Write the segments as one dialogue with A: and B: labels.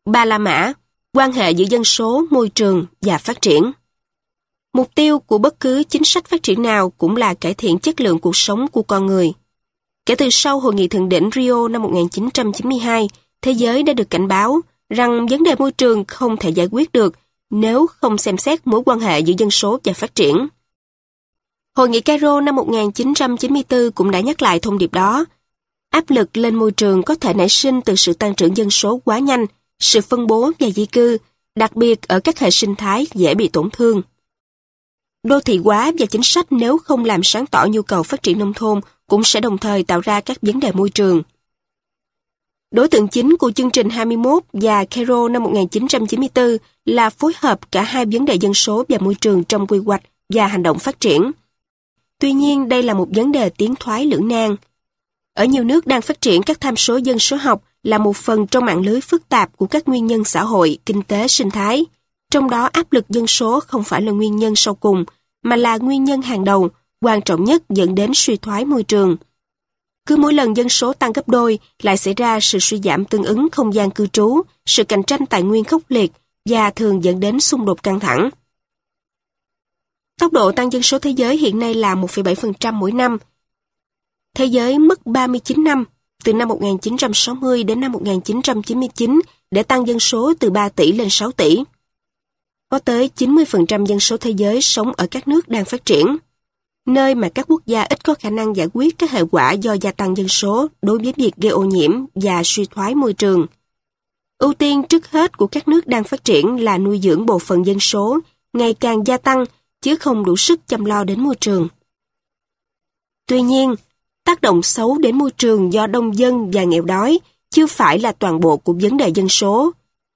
A: Ba La Mã, quan hệ giữa dân số, môi trường và phát triển. Mục tiêu của bất cứ chính sách phát triển nào cũng là cải thiện chất lượng cuộc sống của con người. Kể từ sau Hội nghị Thượng đỉnh Rio năm 1992, thế giới đã được cảnh báo rằng vấn đề môi trường không thể giải quyết được nếu không xem xét mối quan hệ giữa dân số và phát triển. Hội nghị Cairo năm 1994 cũng đã nhắc lại thông điệp đó. Áp lực lên môi trường có thể nảy sinh từ sự tăng trưởng dân số quá nhanh, sự phân bố và di cư, đặc biệt ở các hệ sinh thái dễ bị tổn thương. Đô thị hóa và chính sách nếu không làm sáng tỏ nhu cầu phát triển nông thôn cũng sẽ đồng thời tạo ra các vấn đề môi trường. Đối tượng chính của chương trình 21 và Cairo năm 1994 là phối hợp cả hai vấn đề dân số và môi trường trong quy hoạch và hành động phát triển. Tuy nhiên, đây là một vấn đề tiến thoái lưỡng nan. Ở nhiều nước đang phát triển, các tham số dân số học là một phần trong mạng lưới phức tạp của các nguyên nhân xã hội, kinh tế, sinh thái. Trong đó áp lực dân số không phải là nguyên nhân sau cùng, mà là nguyên nhân hàng đầu, quan trọng nhất dẫn đến suy thoái môi trường. Cứ mỗi lần dân số tăng gấp đôi, lại xảy ra sự suy giảm tương ứng không gian cư trú, sự cạnh tranh tài nguyên khốc liệt và thường dẫn đến xung đột căng thẳng. Tốc độ tăng dân số thế giới hiện nay là 1,7% mỗi năm. Thế giới mất 39 năm, từ năm 1960 đến năm 1999, để tăng dân số từ 3 tỷ lên 6 tỷ. Có tới 90% dân số thế giới sống ở các nước đang phát triển, nơi mà các quốc gia ít có khả năng giải quyết các hệ quả do gia tăng dân số đối với việc gây ô nhiễm và suy thoái môi trường. Ưu tiên trước hết của các nước đang phát triển là nuôi dưỡng bộ phận dân số ngày càng gia tăng, chứ không đủ sức chăm lo đến môi trường. Tuy nhiên, tác động xấu đến môi trường do đông dân và nghèo đói chưa phải là toàn bộ của vấn đề dân số.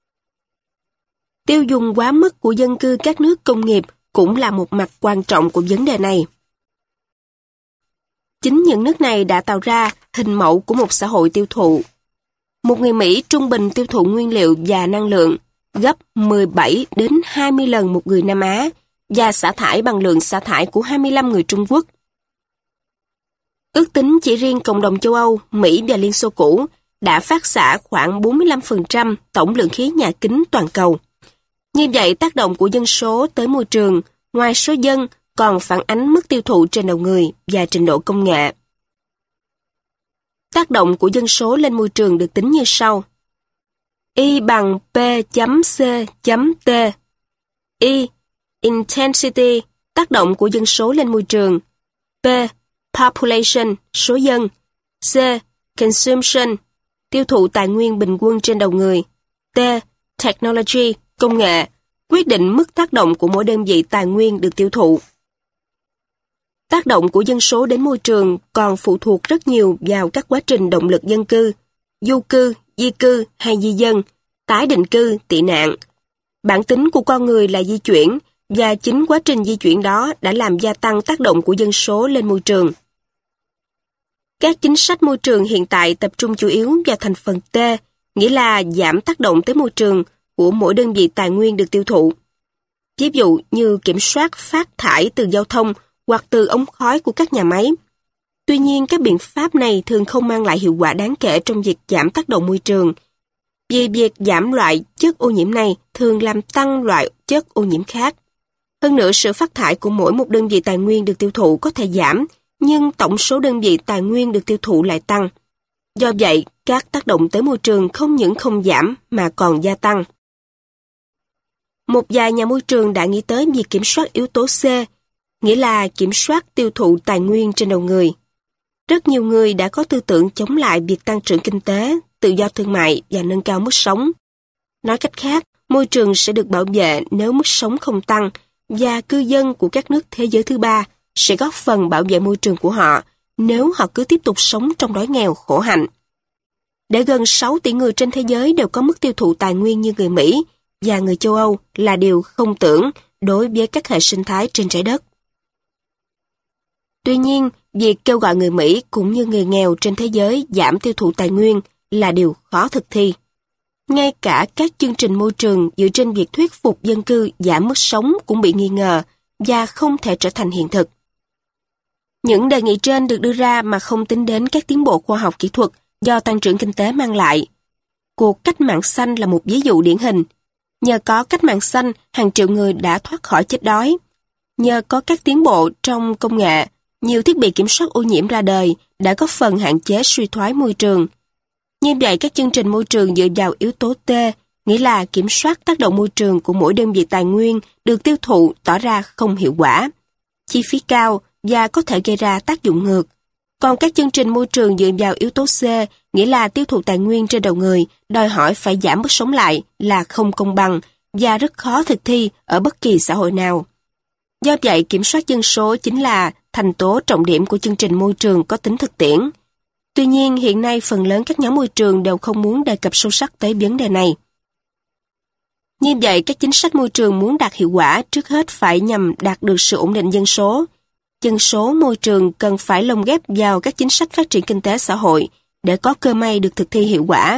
A: Tiêu dùng quá mức của dân cư các nước công nghiệp cũng là một mặt quan trọng của vấn đề này. Chính những nước này đã tạo ra hình mẫu của một xã hội tiêu thụ. Một người Mỹ trung bình tiêu thụ nguyên liệu và năng lượng gấp 17 đến 20 lần một người Nam Á và xả thải bằng lượng xả thải của 25 người Trung Quốc. Ước tính chỉ riêng cộng đồng châu Âu, Mỹ và Liên Xô cũ đã phát xạ khoảng 45% tổng lượng khí nhà kính toàn cầu. Như vậy, tác động của dân số tới môi trường, ngoài số dân, còn phản ánh mức tiêu thụ trên đầu người và trình độ công nghệ. Tác động của dân số lên môi trường được tính như sau. Y bằng P.C.T. Y. Intensity, tác động của dân số lên môi trường. P. Population, số dân. C. Consumption, tiêu thụ tài nguyên bình quân trên đầu người. T. Technology, công nghệ, quyết định mức tác động của mỗi đơn vị tài nguyên được tiêu thụ. Tác động của dân số đến môi trường còn phụ thuộc rất nhiều vào các quá trình động lực dân cư, du cư, di cư hay di dân, tái định cư, tị nạn. Bản tính của con người là di chuyển, và chính quá trình di chuyển đó đã làm gia tăng tác động của dân số lên môi trường. Các chính sách môi trường hiện tại tập trung chủ yếu vào thành phần T, nghĩa là giảm tác động tới môi trường của mỗi đơn vị tài nguyên được tiêu thụ. Ví dụ như kiểm soát phát thải từ giao thông hoặc từ ống khói của các nhà máy. Tuy nhiên, các biện pháp này thường không mang lại hiệu quả đáng kể trong việc giảm tác động môi trường, vì việc giảm loại chất ô nhiễm này thường làm tăng loại chất ô nhiễm khác. Hơn nữa, sự phát thải của mỗi một đơn vị tài nguyên được tiêu thụ có thể giảm, nhưng tổng số đơn vị tài nguyên được tiêu thụ lại tăng. Do vậy, các tác động tới môi trường không những không giảm mà còn gia tăng. Một vài nhà môi trường đã nghĩ tới việc kiểm soát yếu tố C, nghĩa là kiểm soát tiêu thụ tài nguyên trên đầu người. Rất nhiều người đã có tư tưởng chống lại việc tăng trưởng kinh tế, tự do thương mại và nâng cao mức sống. Nói cách khác, môi trường sẽ được bảo vệ nếu mức sống không tăng, và cư dân của các nước thế giới thứ ba sẽ góp phần bảo vệ môi trường của họ nếu họ cứ tiếp tục sống trong đói nghèo khổ hạnh. Để gần 6 tỷ người trên thế giới đều có mức tiêu thụ tài nguyên như người Mỹ và người châu Âu là điều không tưởng đối với các hệ sinh thái trên trái đất. Tuy nhiên, việc kêu gọi người Mỹ cũng như người nghèo trên thế giới giảm tiêu thụ tài nguyên là điều khó thực thi. Ngay cả các chương trình môi trường dựa trên việc thuyết phục dân cư giảm mức sống cũng bị nghi ngờ và không thể trở thành hiện thực. Những đề nghị trên được đưa ra mà không tính đến các tiến bộ khoa học kỹ thuật do tăng trưởng kinh tế mang lại. Cuộc cách mạng xanh là một ví dụ điển hình. Nhờ có cách mạng xanh, hàng triệu người đã thoát khỏi chết đói. Nhờ có các tiến bộ trong công nghệ, nhiều thiết bị kiểm soát ô nhiễm ra đời đã góp phần hạn chế suy thoái môi trường. Như vậy, các chương trình môi trường dựa vào yếu tố T, nghĩa là kiểm soát tác động môi trường của mỗi đơn vị tài nguyên được tiêu thụ tỏ ra không hiệu quả, chi phí cao và có thể gây ra tác dụng ngược. Còn các chương trình môi trường dựa vào yếu tố C, nghĩa là tiêu thụ tài nguyên trên đầu người, đòi hỏi phải giảm mức sống lại là không công bằng và rất khó thực thi ở bất kỳ xã hội nào. Do vậy, kiểm soát dân số chính là thành tố trọng điểm của chương trình môi trường có tính thực tiễn. Tuy nhiên, hiện nay phần lớn các nhóm môi trường đều không muốn đề cập sâu sắc tới vấn đề này. Như vậy, các chính sách môi trường muốn đạt hiệu quả trước hết phải nhằm đạt được sự ổn định dân số. Dân số môi trường cần phải lồng ghép vào các chính sách phát triển kinh tế xã hội để có cơ may được thực thi hiệu quả.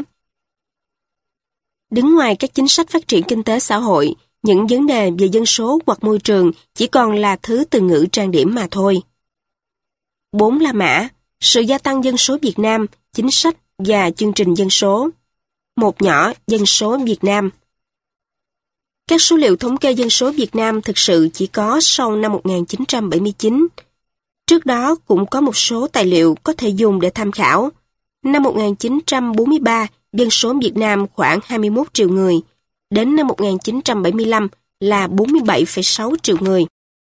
A: Đứng ngoài các chính sách phát triển kinh tế xã hội, những vấn đề về dân số hoặc môi trường chỉ còn là thứ từ ngữ trang điểm mà thôi. 4 La Mã, sự gia tăng dân số Việt Nam, chính sách và chương trình dân số. Một nhỏ dân số Việt Nam. Các số liệu thống kê dân số Việt Nam thực sự chỉ có sau năm 1979. Trước đó cũng có một số tài liệu có thể dùng để tham khảo. Năm 1943, dân số Việt Nam khoảng 21 triệu người. Đến năm 1975 là 47,6 triệu người.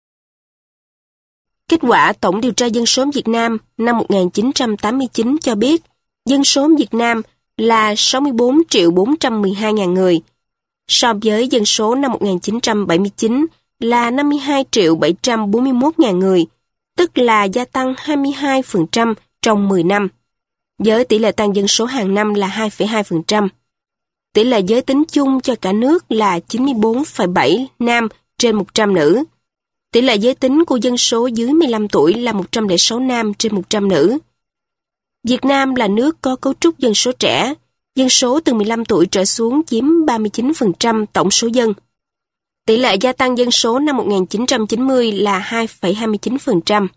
A: Kết quả tổng điều tra dân số Việt Nam năm 1989 cho biết dân số Việt Nam là 64.412.000 người. So với dân số năm 1979 là 52.741.000 người, tức là gia tăng 22% trong 10 năm, với tỷ lệ tăng dân số hàng năm là 2,2%. Tỷ lệ giới tính chung cho cả nước là 94,7 nam trên 100 nữ. Tỷ lệ giới tính của dân số dưới 15 tuổi là 106 nam trên 100 nữ. Việt Nam là nước có cấu trúc dân số trẻ, dân số từ 15 tuổi trở xuống chiếm 39% tổng số dân. Tỷ lệ gia tăng dân số năm 1990 là 2,29%.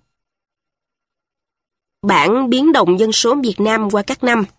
A: Bảng biến động dân số Việt Nam qua các năm.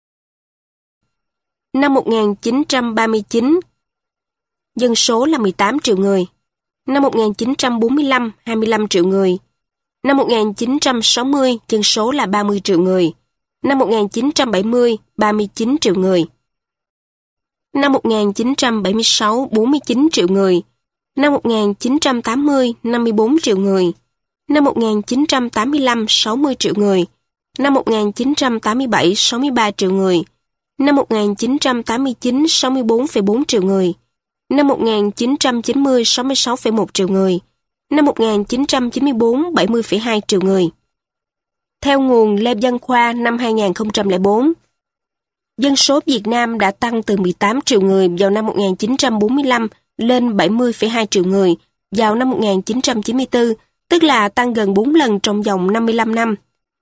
A: Năm 1939, dân số là 18 triệu người. Năm 1945, 25 triệu người. Năm 1960, dân số là 30 triệu người. Năm 1970, 39 triệu người. Năm 1976, 49 triệu người. Năm 1980, 54 triệu người. Năm 1985, 60 triệu người. Năm 1987, 63 triệu người. Năm 1989, 64,4 triệu người. Năm 1990, 66,1 triệu người. Năm 1994, 70,2 triệu người. Theo nguồn Lê Văn Khoa năm 2004, dân số Việt Nam đã tăng từ 18 triệu người vào năm 1945 lên 70,2 triệu người vào năm 1994, tức là tăng gần 4 lần trong vòng 55 năm.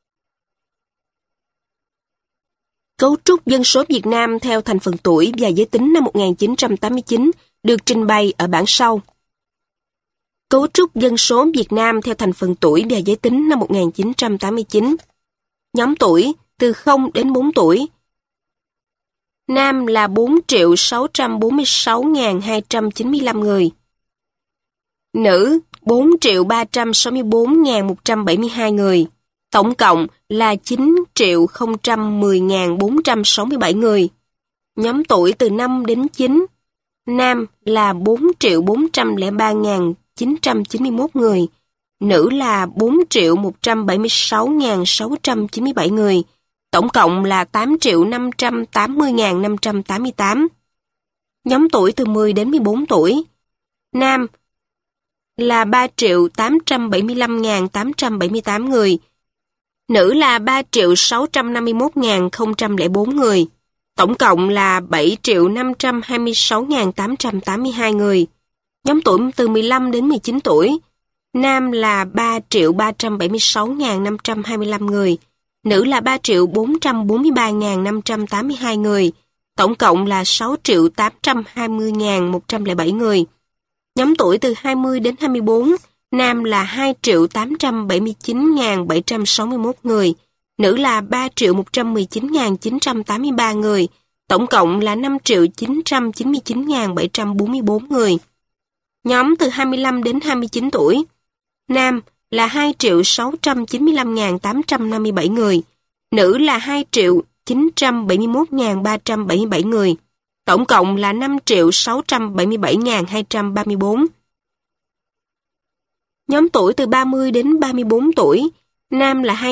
A: Cấu trúc dân số Việt Nam theo thành phần tuổi và giới tính năm 1989 được trình bày ở bảng sau. Cấu trúc dân số Việt Nam theo thành phần tuổi và giới tính năm 1989. Nhóm tuổi từ 0 đến 4 tuổi. Nam là 4.646.295 người. Nữ 4.364.172 người. Tổng cộng là 9.010.467 người. Nhóm tuổi từ 5 đến 9. Nam là 4.403.991 người. Nữ là 4.176.697 người. Tổng cộng là 8.580.588. Nhóm tuổi từ 10 đến 14 tuổi. Nam là 3.875.878 người. Nữ là 3.651.004 người. Tổng cộng là 7.526.882 người. Nhóm tuổi từ 15 đến 19 tuổi. Nam là 3.376.525 người. Nữ là 3.443.582 người. Tổng cộng là 6.820.107 người. Nhóm tuổi từ 20 đến 24. Nam là 2.879.761 người. Nữ là 3.119.983 người. tổng cộng là 5.999.744 người. Nhóm từ 25 đến 29 tuổi, nam là 2.695.857 người, nữ là 2.971.377 người, tổng cộng là 5.677.234. Nhóm tuổi từ 30 đến 34 tuổi, nam là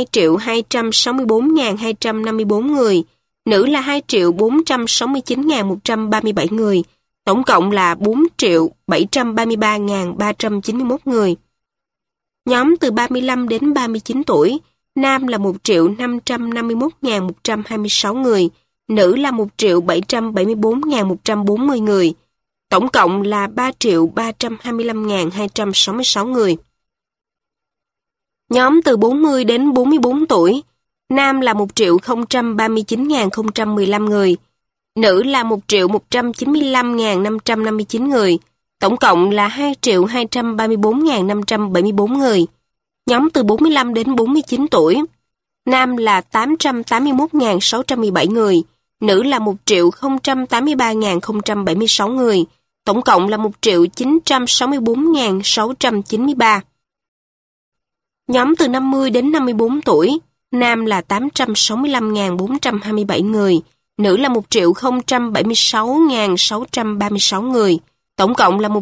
A: 2.264.254 người, nữ là 2.469.137 người, tổng cộng là 4.733.391 người. Nhóm từ 35 đến 39 tuổi, nam là 1.551.126 người, nữ là 1.774.140 người, tổng cộng là 3.325.266 người. Nhóm từ 40 đến 44 tuổi, nam là 1.039.015 người, nữ là 1.195.559 người, tổng cộng là 2.234.574 người. Nhóm từ 45 đến 49 tuổi, nam là 881.617 người, nữ là 1.083.076 người, tổng cộng là 1.964.693. Nhóm từ 50 đến 54 tuổi, nam là 865.427 người, nữ là 1.076.636 người, tổng cộng là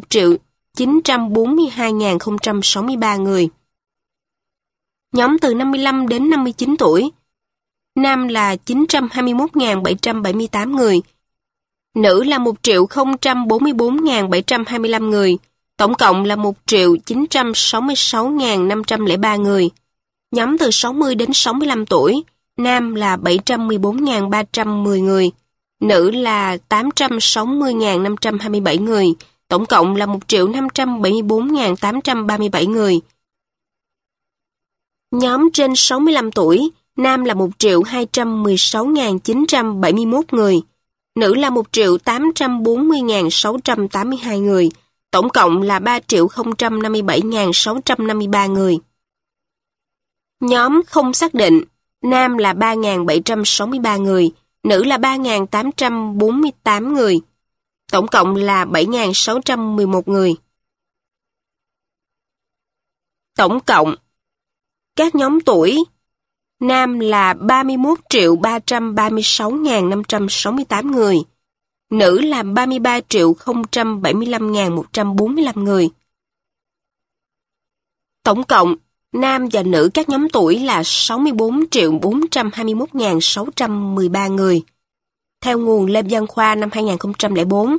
A: 1.942.063 người. Nhóm từ 55 đến 59 tuổi, nam là 921.778 người, nữ là 1.044.725 người, tổng cộng là 1.966.503 người. Nhóm từ 60 đến 65 tuổi, nam là 714.310 người, nữ là 860.527 người, tổng cộng là 1.574.837 người. Nhóm trên 65 tuổi, nam là 1.216.971 người, nữ là 1.840.682 người, tổng cộng là 3.057.653 người. Nhóm không xác định, nam là 3.763 người, nữ là 3.848 người, tổng cộng là 7.611 người. Tổng cộng, các nhóm tuổi, nam là 31.336.568 người, nữ là 33.075.145 người. Tổng cộng, nam và nữ các nhóm tuổi là 64.421.613 người. Theo nguồn Lê Văn Khoa năm 2004.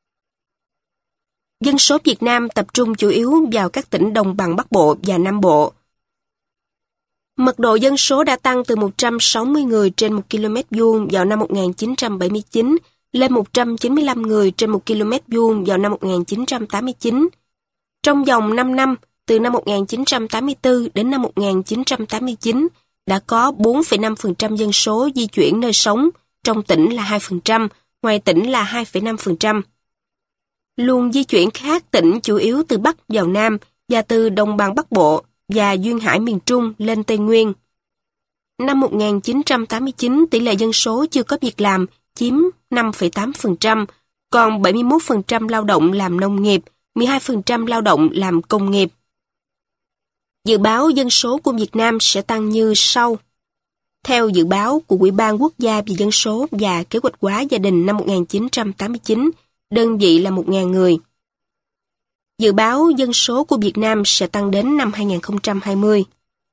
A: Dân số Việt Nam tập trung chủ yếu vào các tỉnh Đồng bằng Bắc Bộ và Nam Bộ. Mật độ dân số đã tăng từ 160 người trên 1 km vuông vào năm 1979 lên 195 người trên 1 km vuông vào năm 1989. Trong vòng 5 năm, từ năm 1984 đến năm 1989, đã có 4,5% dân số di chuyển nơi sống, trong tỉnh là 2%, ngoài tỉnh là 2,5%. Luồng di chuyển khác tỉnh chủ yếu từ Bắc vào Nam và từ Đồng bằng Bắc Bộ và duyên hải miền Trung lên Tây Nguyên. Năm 1989, tỷ lệ dân số chưa có việc làm chiếm 5,8%, còn 71% lao động làm nông nghiệp, 12% lao động làm công nghiệp. Dự báo dân số của Việt Nam sẽ tăng như sau. Theo dự báo của Ủy ban Quốc gia về Dân số và Kế hoạch hóa gia đình năm 1989, đơn vị là 1.000 người. Dự báo dân số của Việt Nam sẽ tăng đến năm 2020.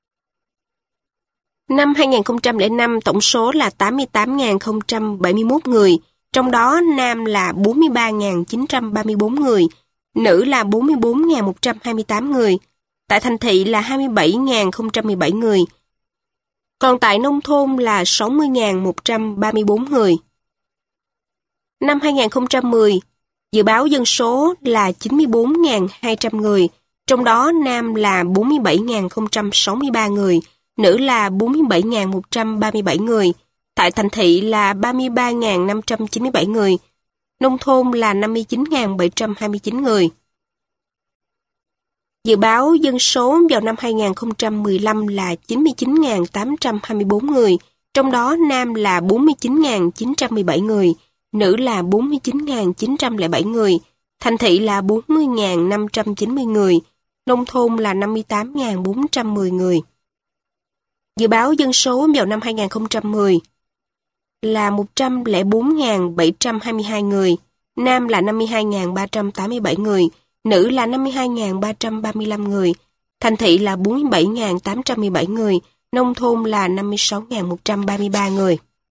A: Năm 2005, tổng số là 88.071 người, trong đó nam là 43.934 người, nữ là 44.128 người, tại thành thị là 27.017 người, còn tại nông thôn là 60.134 người. Năm 2010, dự báo dân số là 94.200 người, trong đó nam là 47.063 người, nữ là 47.137 người, tại thành thị là 33.597 người, nông thôn là 59.729 người. Dự báo dân số vào năm 2015 là 99.824 người, trong đó nam là 49.917 người, nữ là 49.907 người, thành thị là 40.590 người, nông thôn là 58.410 người. Dự báo dân số vào năm 2010 là 104.722 người, nam là 52.387 người, nữ là 52.335 người, thành thị là 47.817 người, nông thôn là 56.133 người.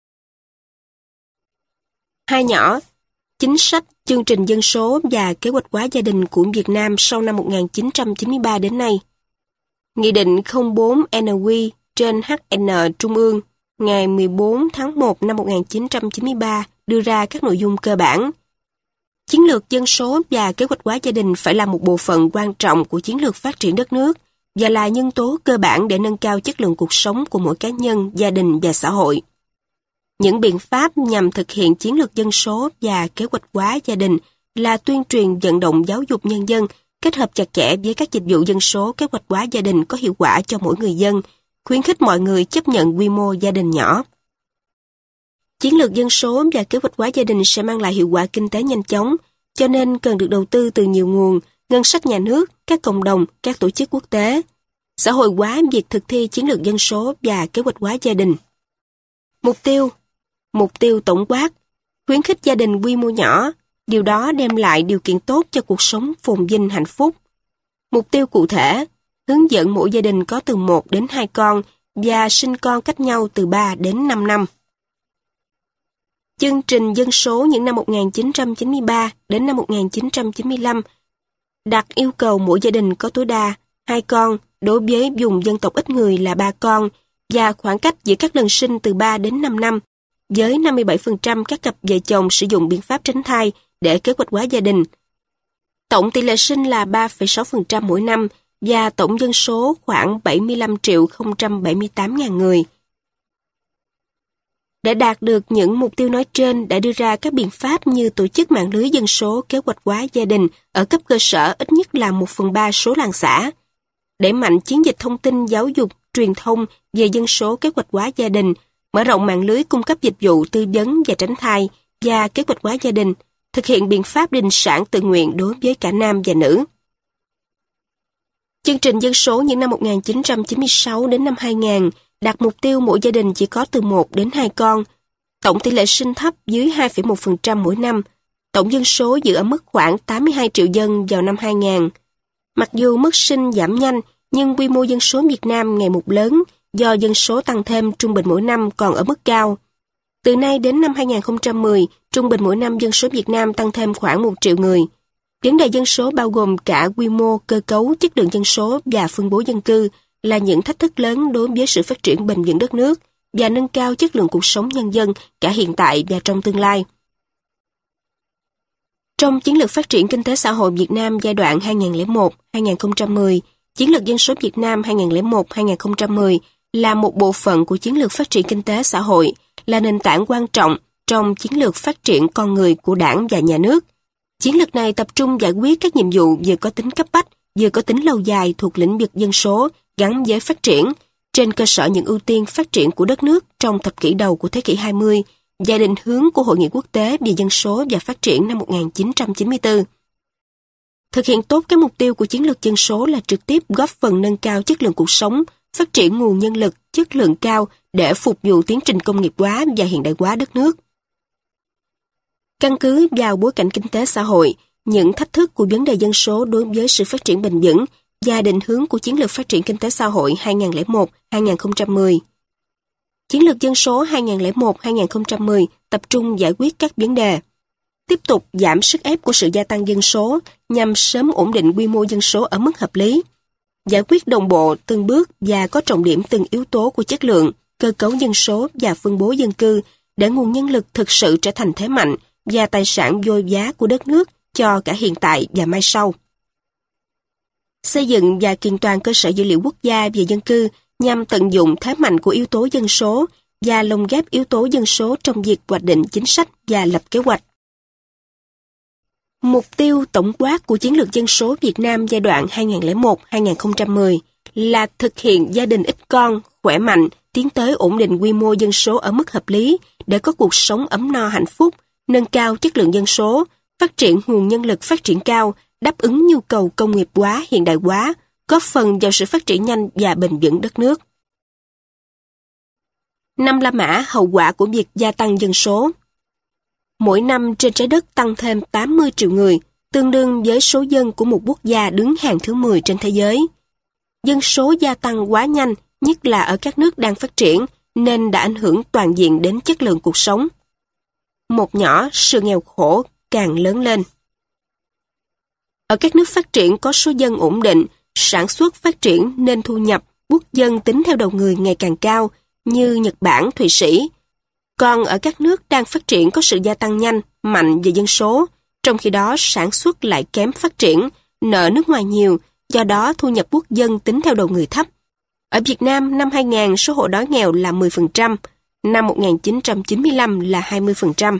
A: Hai nhỏ, chính sách, chương trình dân số và kế hoạch hóa gia đình của Việt Nam sau năm 1993 đến nay. Nghị định 04/NQ trên HN Trung ương ngày 14 tháng 1 năm 1993 đưa ra các nội dung cơ bản. Chiến lược dân số và kế hoạch hóa gia đình phải là một bộ phận quan trọng của chiến lược phát triển đất nước và là nhân tố cơ bản để nâng cao chất lượng cuộc sống của mỗi cá nhân, gia đình và xã hội. Những biện pháp nhằm thực hiện chiến lược dân số và kế hoạch hóa gia đình là tuyên truyền vận động giáo dục nhân dân, kết hợp chặt chẽ với các dịch vụ dân số kế hoạch hóa gia đình có hiệu quả cho mỗi người dân, khuyến khích mọi người chấp nhận quy mô gia đình nhỏ. Chiến lược dân số và kế hoạch hóa gia đình sẽ mang lại hiệu quả kinh tế nhanh chóng, cho nên cần được đầu tư từ nhiều nguồn, ngân sách nhà nước, các cộng đồng, các tổ chức quốc tế. Xã hội hóa việc thực thi chiến lược dân số và kế hoạch hóa gia đình. Mục tiêu tổng quát, khuyến khích gia đình quy mô nhỏ, điều đó đem lại điều kiện tốt cho cuộc sống phồn vinh hạnh phúc. Mục tiêu cụ thể, hướng dẫn mỗi gia đình có từ 1 đến 2 con và sinh con cách nhau từ 3 đến 5 năm. Chương trình dân số những năm 1993 đến năm 1995 đặt yêu cầu mỗi gia đình có tối đa 2 con, đối với vùng dân tộc ít người là 3 con và khoảng cách giữa các lần sinh từ 3 đến 5 năm, với 57% các cặp vợ chồng sử dụng biện pháp tránh thai để kế hoạch hóa gia đình. Tổng tỷ lệ sinh là 3,6% mỗi năm và tổng dân số khoảng 75.078.000 người. Để đạt được những mục tiêu nói trên đã đưa ra các biện pháp như tổ chức mạng lưới dân số kế hoạch hóa gia đình ở cấp cơ sở ít nhất là 1/3 số làng xã, đẩy mạnh chiến dịch thông tin giáo dục, truyền thông về dân số kế hoạch hóa gia đình, mở rộng mạng lưới cung cấp dịch vụ tư vấn và tránh thai và kế hoạch hóa gia đình, thực hiện biện pháp đình sản tự nguyện đối với cả nam và nữ. Chương trình dân số những năm 1996 đến năm 2000 đặt mục tiêu mỗi gia đình chỉ có từ 1 đến 2 con, tổng tỷ lệ sinh thấp dưới 2,1% mỗi năm, tổng dân số giữ ở mức khoảng 82 triệu dân vào năm 2000. Mặc dù mức sinh giảm nhanh, nhưng quy mô dân số Việt Nam ngày một lớn do dân số tăng thêm trung bình mỗi năm còn ở mức cao. Từ nay đến năm 2010, trung bình mỗi năm dân số Việt Nam tăng thêm khoảng 1 triệu người. Vấn đề dân số bao gồm cả quy mô, cơ cấu, chất lượng dân số và phân bố dân cư là những thách thức lớn đối với sự phát triển bền vững đất nước và nâng cao chất lượng cuộc sống nhân dân cả hiện tại và trong tương lai. Trong chiến lược phát triển kinh tế xã hội Việt Nam giai đoạn 2001-2010, chiến lược dân số Việt Nam 2001-2010 là một bộ phận của chiến lược phát triển kinh tế xã hội, là nền tảng quan trọng trong chiến lược phát triển con người của Đảng và Nhà nước. Chiến lược này tập trung giải quyết các nhiệm vụ vừa có tính cấp bách, vừa có tính lâu dài thuộc lĩnh vực dân số gắn với phát triển, trên cơ sở những ưu tiên phát triển của đất nước trong thập kỷ đầu của thế kỷ 20 và định hướng của Hội nghị quốc tế về dân số và phát triển năm 1994. Thực hiện tốt các mục tiêu của chiến lược dân số là trực tiếp góp phần nâng cao chất lượng cuộc sống, phát triển nguồn nhân lực chất lượng cao để phục vụ tiến trình công nghiệp hóa và hiện đại hóa đất nước. Căn cứ vào bối cảnh kinh tế xã hội, những thách thức của vấn đề dân số đối với sự phát triển bền vững và định hướng của chiến lược phát triển kinh tế xã hội 2001-2010. Chiến lược dân số 2001-2010 tập trung giải quyết các vấn đề. Tiếp tục giảm sức ép của sự gia tăng dân số nhằm sớm ổn định quy mô dân số ở mức hợp lý. Giải quyết đồng bộ từng bước và có trọng điểm từng yếu tố của chất lượng, cơ cấu dân số và phân bố dân cư để nguồn nhân lực thực sự trở thành thế mạnh và tài sản vô giá của đất nước cho cả hiện tại và mai sau. Xây dựng và kiện toàn cơ sở dữ liệu quốc gia về dân cư nhằm tận dụng thế mạnh của yếu tố dân số và lồng ghép yếu tố dân số trong việc hoạch định chính sách và lập kế hoạch. Mục tiêu tổng quát của chiến lược dân số Việt Nam giai đoạn 2001-2010 là thực hiện gia đình ít con, khỏe mạnh, tiến tới ổn định quy mô dân số ở mức hợp lý để có cuộc sống ấm no hạnh phúc, nâng cao chất lượng dân số, phát triển nguồn nhân lực phát triển cao, đáp ứng nhu cầu công nghiệp hóa, hiện đại hóa, góp phần vào sự phát triển nhanh và bền vững đất nước. 5 La Mã hậu quả của việc gia tăng dân số. Mỗi năm trên trái đất tăng thêm 80 triệu người, tương đương với số dân của một quốc gia đứng hàng thứ 10 trên thế giới. Dân số gia tăng quá nhanh, nhất là ở các nước đang phát triển, nên đã ảnh hưởng toàn diện đến chất lượng cuộc sống. Một nhỏ, sự nghèo khổ càng lớn lên. Ở các nước phát triển có số dân ổn định, sản xuất phát triển nên thu nhập, quốc dân tính theo đầu người ngày càng cao, như Nhật Bản, Thụy Sĩ. Còn ở các nước đang phát triển có sự gia tăng nhanh, mạnh về dân số, trong khi đó sản xuất lại kém phát triển, nợ nước ngoài nhiều, do đó thu nhập quốc dân tính theo đầu người thấp. Ở Việt Nam, năm 2000 số hộ đói nghèo là 10%, năm 1995 là 20%.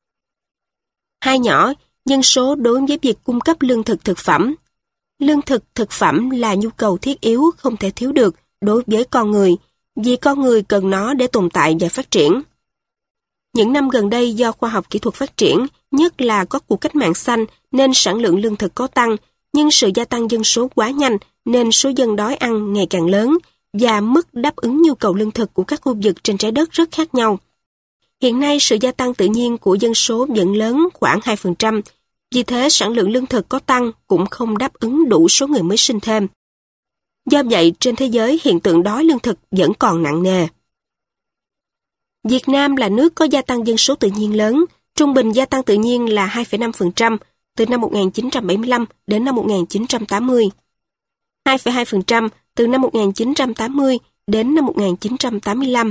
A: Hai nhỏ, dân số đối với việc cung cấp lương thực thực phẩm. Lương thực thực phẩm là nhu cầu thiết yếu không thể thiếu được đối với con người, vì con người cần nó để tồn tại và phát triển. Những năm gần đây do khoa học kỹ thuật phát triển, nhất là có cuộc cách mạng xanh nên sản lượng lương thực có tăng, nhưng sự gia tăng dân số quá nhanh nên số dân đói ăn ngày càng lớn và mức đáp ứng nhu cầu lương thực của các khu vực trên trái đất rất khác nhau. Hiện nay sự gia tăng tự nhiên của dân số vẫn lớn khoảng 2%, vì thế sản lượng lương thực có tăng cũng không đáp ứng đủ số người mới sinh thêm. Do vậy, trên thế giới hiện tượng đói lương thực vẫn còn nặng nề. Việt Nam là nước có gia tăng dân số tự nhiên lớn, trung bình gia tăng tự nhiên là 2,5% từ năm 1975 đến năm 1980, 2,2% từ năm 1980 đến năm 1985,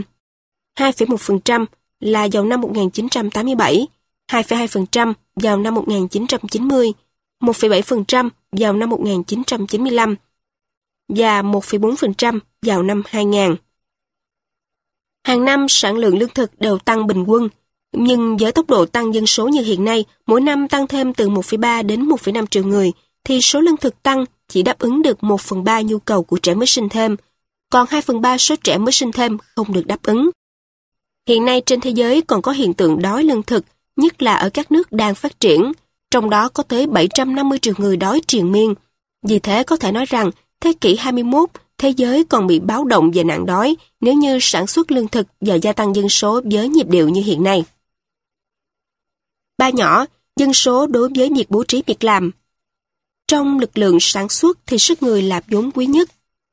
A: 2,1% là vào năm 1987, 2,2% vào năm 1990, 1,7% vào năm 1995 và 1,4% vào năm 2000. Hàng năm sản lượng lương thực đều tăng bình quân, nhưng với tốc độ tăng dân số như hiện nay, mỗi năm tăng thêm từ 1,3 đến 1,5 triệu người, thì số lương thực tăng chỉ đáp ứng được 1/3 nhu cầu của trẻ mới sinh thêm, còn 2/3 số trẻ mới sinh thêm không được đáp ứng. Hiện nay trên thế giới còn có hiện tượng đói lương thực, nhất là ở các nước đang phát triển, trong đó có tới 750 triệu người đói triền miên. Vì thế có thể nói rằng, thế kỷ 21, thế giới còn bị báo động về nạn đói nếu như sản xuất lương thực và gia tăng dân số với nhịp điệu như hiện nay. Ba nhỏ, dân số đối với việc bố trí việc làm. Trong lực lượng sản xuất thì sức người là vốn quý nhất.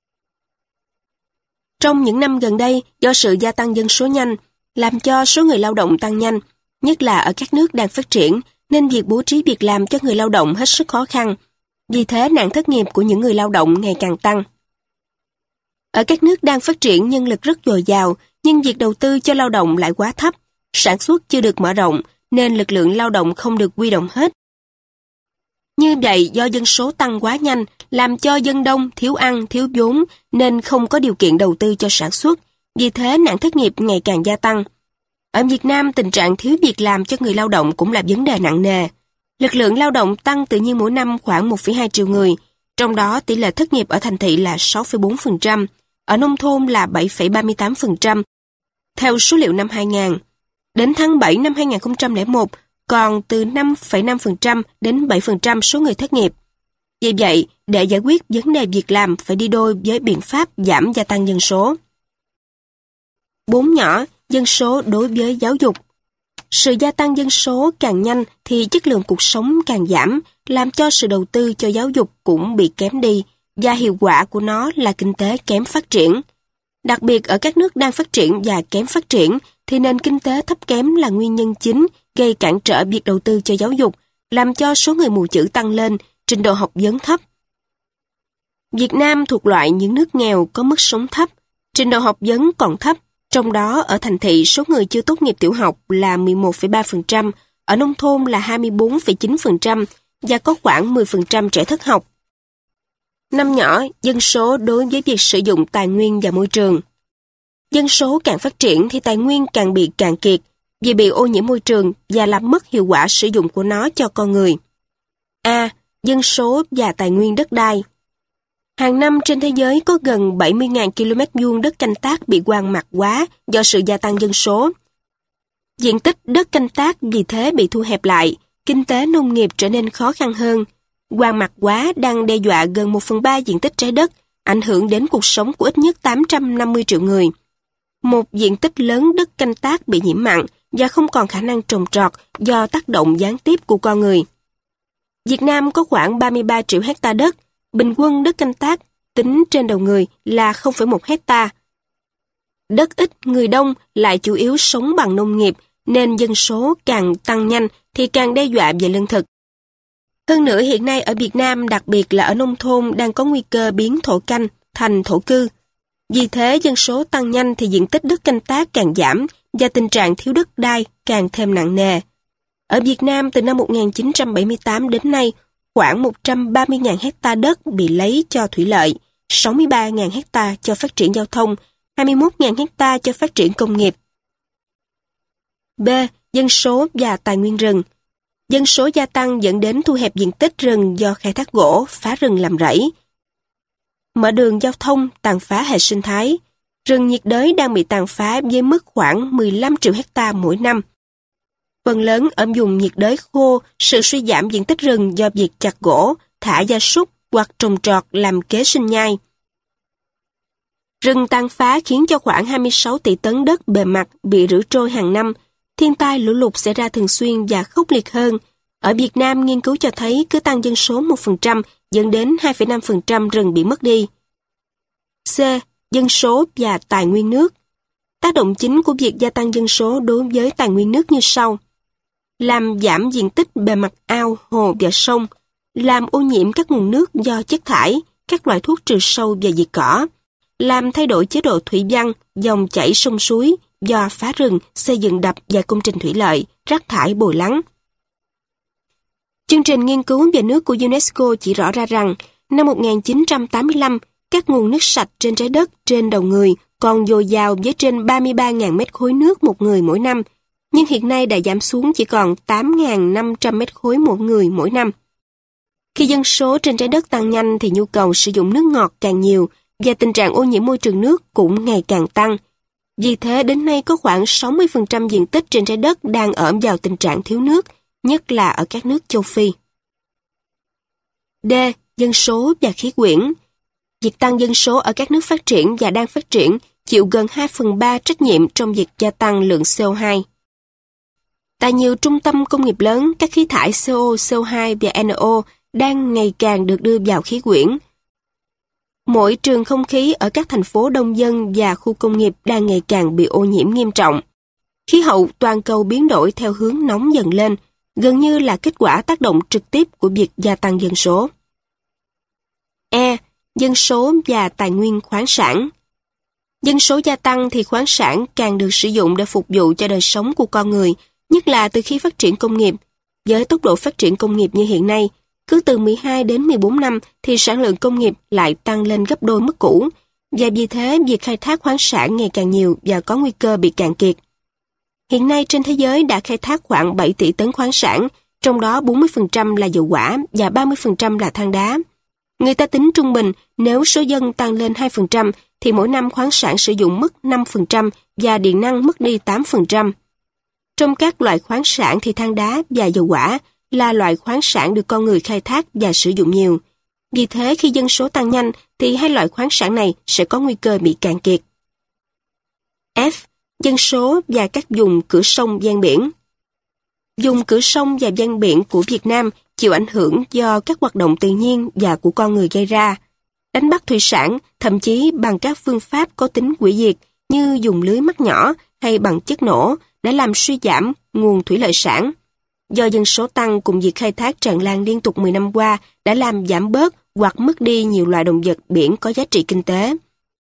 A: Trong những năm gần đây, do sự gia tăng dân số nhanh, làm cho số người lao động tăng nhanh, nhất là ở các nước đang phát triển, nên việc bố trí việc làm cho người lao động hết sức khó khăn. Vì thế nạn thất nghiệp của những người lao động ngày càng tăng. Ở các nước đang phát triển nhân lực rất dồi dào, nhưng việc đầu tư cho lao động lại quá thấp, sản xuất chưa được mở rộng, nên lực lượng lao động không được huy động hết. Như vậy, do dân số tăng quá nhanh, làm cho dân đông thiếu ăn, thiếu vốn, nên không có điều kiện đầu tư cho sản xuất, vì thế nạn thất nghiệp ngày càng gia tăng. Ở Việt Nam, tình trạng thiếu việc làm cho người lao động cũng là vấn đề nặng nề. Lực lượng lao động tăng tự nhiên mỗi năm khoảng 1,2 triệu người, trong đó tỷ lệ thất nghiệp ở thành thị là 6,4%, ở nông thôn là 7,38%, theo số liệu năm 2000. Đến tháng 7 năm 2001, còn từ 5,5% đến 7% số người thất nghiệp. Vì vậy, để giải quyết vấn đề việc làm phải đi đôi với biện pháp giảm gia tăng dân số. 4 nhỏ, dân số đối với giáo dục. Sự gia tăng dân số càng nhanh thì chất lượng cuộc sống càng giảm, làm cho sự đầu tư cho giáo dục cũng bị kém đi, và hiệu quả của nó là kinh tế kém phát triển. Đặc biệt ở các nước đang phát triển và kém phát triển, thì nền kinh tế thấp kém là nguyên nhân chính gây cản trở việc đầu tư cho giáo dục, làm cho số người mù chữ tăng lên, trình độ học vấn thấp. Việt Nam thuộc loại những nước nghèo có mức sống thấp, trình độ học vấn còn thấp, trong đó ở thành thị số người chưa tốt nghiệp tiểu học là 11,3%, ở nông thôn là 24,9% và có khoảng 10% trẻ thất học. 5 nhỏ, dân số đối với việc sử dụng tài nguyên và môi trường. Dân số càng phát triển thì tài nguyên càng bị cạn kiệt, vì bị ô nhiễm môi trường và làm mất hiệu quả sử dụng của nó cho con người. A. Dân số và tài nguyên đất đai. Hàng năm trên thế giới có gần 70.000 km vuông đất canh tác bị hoang mạc hóa do sự gia tăng dân số. Diện tích đất canh tác vì thế bị thu hẹp lại, kinh tế nông nghiệp trở nên khó khăn hơn. Quang mạc hóa đang đe dọa gần 1/3 diện tích trái đất, ảnh hưởng đến cuộc sống của ít nhất 850 triệu người. Một diện tích lớn đất canh tác bị nhiễm mặn và không còn khả năng trồng trọt do tác động gián tiếp của con người. Việt Nam có khoảng 33 triệu hecta đất, bình quân đất canh tác tính trên đầu người là 0,1 hecta. Đất ít, người đông lại chủ yếu sống bằng nông nghiệp, nên dân số càng tăng nhanh thì càng đe dọa về lương thực. Hơn nữa hiện nay ở Việt Nam, đặc biệt là ở nông thôn, đang có nguy cơ biến thổ canh thành thổ cư. Vì thế dân số tăng nhanh thì diện tích đất canh tác càng giảm và tình trạng thiếu đất đai càng thêm nặng nề. Ở Việt Nam từ năm 1978 đến nay, khoảng 130.000 hecta đất bị lấy cho thủy lợi, 63.000 hecta cho phát triển giao thông, 21.000 hecta cho phát triển công nghiệp. B. Dân số và tài nguyên rừng. Dân số gia tăng dẫn đến thu hẹp diện tích rừng do khai thác gỗ, phá rừng làm rẫy. Mở đường giao thông, tàn phá hệ sinh thái. Rừng nhiệt đới đang bị tàn phá với mức khoảng 15 triệu hecta mỗi năm. Phần lớn ở vùng nhiệt đới khô, sự suy giảm diện tích rừng do việc chặt gỗ, thả gia súc hoặc trồng trọt làm kế sinh nhai. Rừng tàn phá khiến cho khoảng 26 tỷ tấn đất bề mặt bị rửa trôi hàng năm. Thiên tai lũ lụt xảy ra thường xuyên và khốc liệt hơn. Ở Việt Nam, nghiên cứu cho thấy cứ tăng dân số 1% dẫn đến 2,5% rừng bị mất đi. C. Dân số và tài nguyên nước. Tác động chính của việc gia tăng dân số đối với tài nguyên nước như sau. Làm giảm diện tích bề mặt ao, hồ và sông, làm ô nhiễm các nguồn nước do chất thải, các loại thuốc trừ sâu và diệt cỏ, làm thay đổi chế độ thủy văn, dòng chảy sông suối do phá rừng, xây dựng đập và công trình thủy lợi, rác thải bồi lắng. Chương trình nghiên cứu về nước của UNESCO chỉ rõ ra rằng, năm 1985, các nguồn nước sạch trên trái đất trên đầu người còn dồi dào với trên 33.000 mét khối nước một người mỗi năm, nhưng hiện nay đã giảm xuống chỉ còn 8.500 mét khối một người mỗi năm. Khi dân số trên trái đất tăng nhanh thì nhu cầu sử dụng nước ngọt càng nhiều và tình trạng ô nhiễm môi trường nước cũng ngày càng tăng. Vì thế đến nay có khoảng 60% diện tích trên trái đất đang ở vào tình trạng thiếu nước, nhất là ở các nước châu Phi. D. Dân số và khí quyển. Việc tăng dân số ở các nước phát triển và đang phát triển chịu gần 2/3 trách nhiệm trong việc gia tăng lượng CO2. Tại nhiều trung tâm công nghiệp lớn, các khí thải CO, CO2 và NO đang ngày càng được đưa vào khí quyển. Mỗi trường không khí ở các thành phố đông dân và khu công nghiệp đang ngày càng bị ô nhiễm nghiêm trọng. Khí hậu toàn cầu biến đổi theo hướng nóng dần lên, gần như là kết quả tác động trực tiếp của việc gia tăng dân số. E. Dân số và tài nguyên khoáng sản. Dân số gia tăng thì khoáng sản càng được sử dụng để phục vụ cho đời sống của con người, nhất là từ khi phát triển công nghiệp. Với tốc độ phát triển công nghiệp như hiện nay, cứ từ 12 đến 14 năm thì sản lượng công nghiệp lại tăng lên gấp đôi mức cũ, và vì thế việc khai thác khoáng sản ngày càng nhiều và có nguy cơ bị cạn kiệt. Hiện nay trên thế giới đã khai thác khoảng 7 tỷ tấn khoáng sản, trong đó 40% là dầu hỏa và 30% là than đá. Người ta tính trung bình nếu số dân tăng lên 2% thì mỗi năm khoáng sản sử dụng mất 5% và điện năng mất đi 8%. Trong các loại khoáng sản thì than đá và dầu hỏa là loại khoáng sản được con người khai thác và sử dụng nhiều. Vì thế khi dân số tăng nhanh thì hai loại khoáng sản này sẽ có nguy cơ bị cạn kiệt. F. Dân số và các vùng cửa sông ven biển. Vùng cửa sông và ven biển của Việt Nam chịu ảnh hưởng do các hoạt động tự nhiên và của con người gây ra. Đánh bắt thủy sản, thậm chí bằng các phương pháp có tính hủy diệt như dùng lưới mắt nhỏ hay bằng chất nổ đã làm suy giảm nguồn thủy lợi sản. Do dân số tăng cùng việc khai thác tràn lan liên tục 10 năm qua đã làm giảm bớt hoặc mất đi nhiều loài động vật biển có giá trị kinh tế.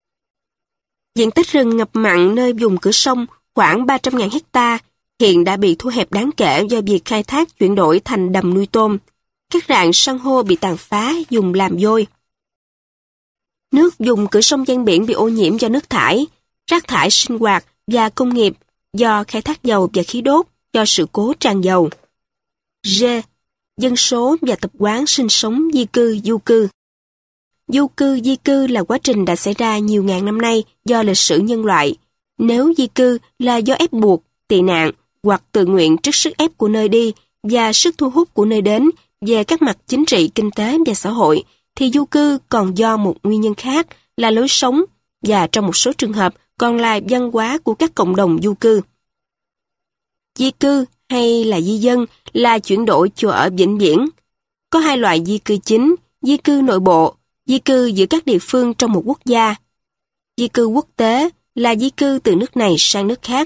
A: Diện tích rừng ngập mặn nơi vùng cửa sông khoảng 300.000 hecta hiện đã bị thu hẹp đáng kể do việc khai thác chuyển đổi thành đầm nuôi tôm. Các rạn san hô bị tàn phá dùng làm vôi. Nước vùng cửa sông ven biển bị ô nhiễm do nước thải, rác thải sinh hoạt và công nghiệp, do khai thác dầu và khí đốt, do sự cố tràn dầu. G. Dân số và tập quán sinh sống di cư, du cư. Du cư, di cư là quá trình đã xảy ra nhiều ngàn năm nay do lịch sử nhân loại. Nếu di cư là do ép buộc, tị nạn hoặc tự nguyện trước sức ép của nơi đi và sức thu hút của nơi đến về các mặt chính trị, kinh tế và xã hội, thì du cư còn do một nguyên nhân khác là lối sống và trong một số trường hợp còn là văn hóa của các cộng đồng du cư. Di cư hay là di dân là chuyển đổi chỗ ở vĩnh viễn. Có hai loại di cư chính: di cư nội bộ, di cư giữa các địa phương trong một quốc gia. Di cư quốc tế là di cư từ nước này sang nước khác.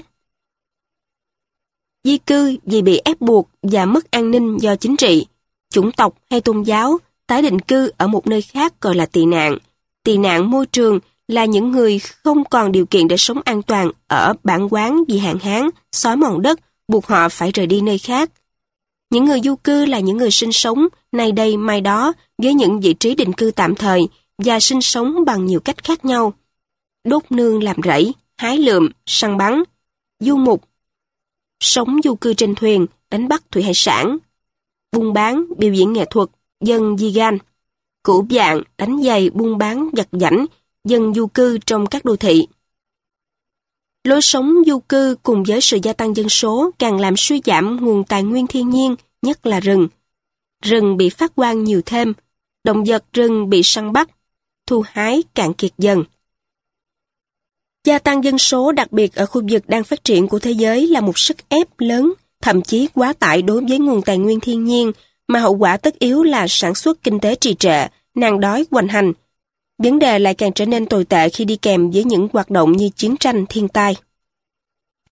A: Di cư vì bị ép buộc và mất an ninh do chính trị, chủng tộc hay tôn giáo, tái định cư ở một nơi khác gọi là tị nạn. Tị nạn môi trường là những người không còn điều kiện để sống an toàn ở bản quán vì hạn hán, xói mòn đất, buộc họ phải rời đi nơi khác. Những người du cư là những người sinh sống nay đây mai đó với những vị trí định cư tạm thời và sinh sống bằng nhiều cách khác nhau. Đốt nương làm rẫy, hái lượm, săn bắn, du mục, sống du cư trên thuyền, đánh bắt thủy hải sản, buôn bán, biểu diễn nghệ thuật, dân vegan, cửu dạng, đánh giày, buôn bán, giặt giảnh, dân du cư trong các đô thị. Lối sống du cư cùng với sự gia tăng dân số càng làm suy giảm nguồn tài nguyên thiên nhiên, nhất là rừng. Rừng bị phát quang nhiều thêm, động vật rừng bị săn bắt, thu hái cạn kiệt dần. Gia tăng dân số đặc biệt ở khu vực đang phát triển của thế giới là một sức ép lớn, thậm chí quá tải đối với nguồn tài nguyên thiên nhiên, mà hậu quả tất yếu là sản xuất kinh tế trì trệ, nạn đói hoành hành. Vấn đề lại càng trở nên tồi tệ khi đi kèm với những hoạt động như chiến tranh, thiên tai.